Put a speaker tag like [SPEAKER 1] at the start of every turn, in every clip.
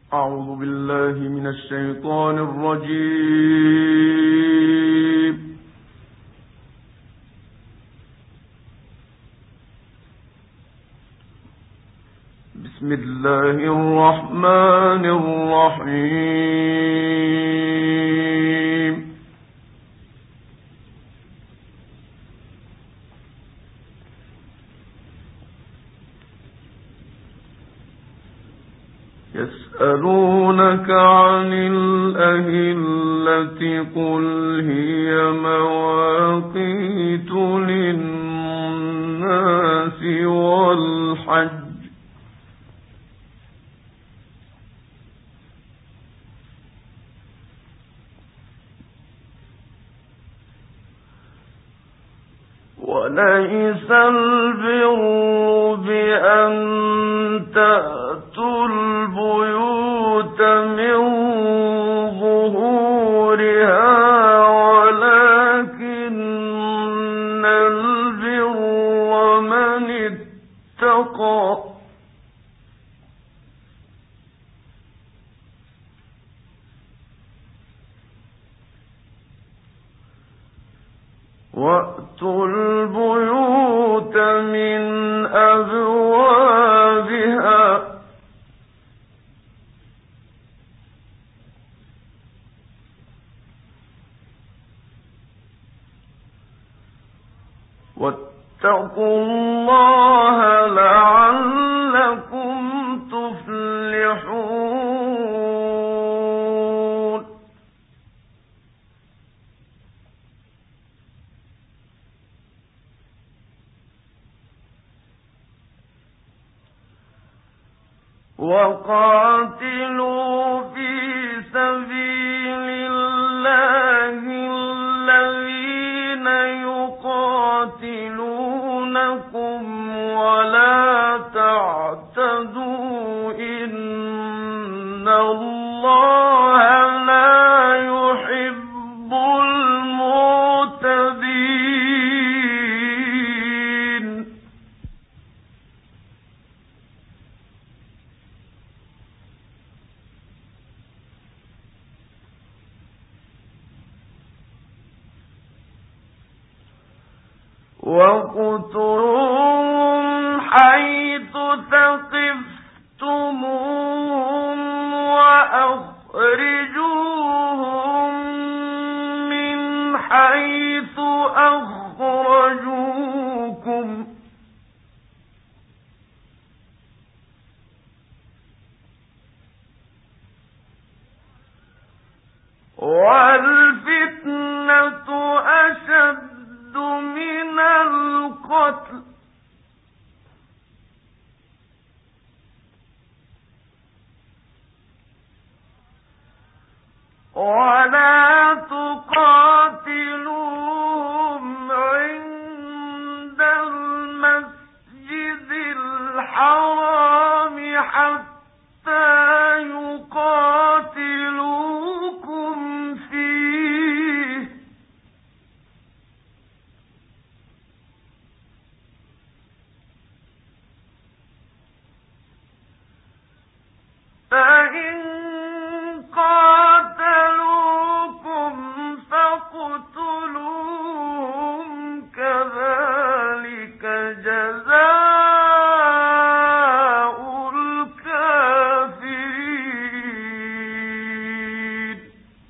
[SPEAKER 1] أعوذ بالله من الشيطان الرجيم. بسم الله الرحمن الرحيم. يسألونك عن الأهلة قل هي مواقيت للناس والحج وليس البر بأن تأتوا البيوت من ظهورها ولكن البر من اتقى وَأْتُوا الْبُيُوتَ مِنْ أَبْوَابِهَا وَاتَّقُوا اللَّهَ لَعَلَّكُمْ تُفْلِحُونَ. وَقَاتِلُوا فِي سَبِيلِ اللَّهِ الَّذِينَ يُقَاتِلُونَكُمْ وَلَا تَعْتَدُوا إِنَّ اللَّهَ لَا يُحِبُّ الْمُعْتَدِينَ. وَاقْتُلُوهُمْ حَيْثُ ثَقِفْتُمُوهُمْ وَأَخْرِجُوهُم مِّنْ حَيْثُ أَخْرَجُوكُمْ ۚ وَالْفِتْنَةُ أَشَدُّ مِنَ الْقَتْلِ ۗ وَلَا تُقَاتِلُوهُمْ عِندَ الْمَسْجِدِ الْحَرَامِ حَتَّىٰ يُقَاتِلُوكُمْ فِيهِ ۖ فَإِن قَاتَلُوكُمْ فَاقْتُلُوهُمْ كَذَٰلِكَ جَزَاءُ الْكَافِرِينَ.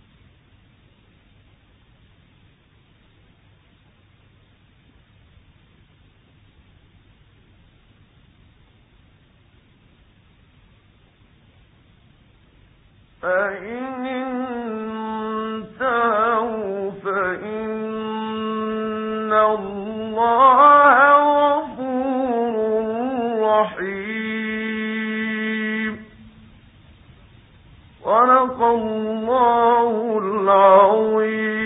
[SPEAKER 1] فَإِنِ انتَهَوْا فَإِنَّ اللَّهَ غَفُورٌ رَّحِيمٌ. صدق الله العظيم.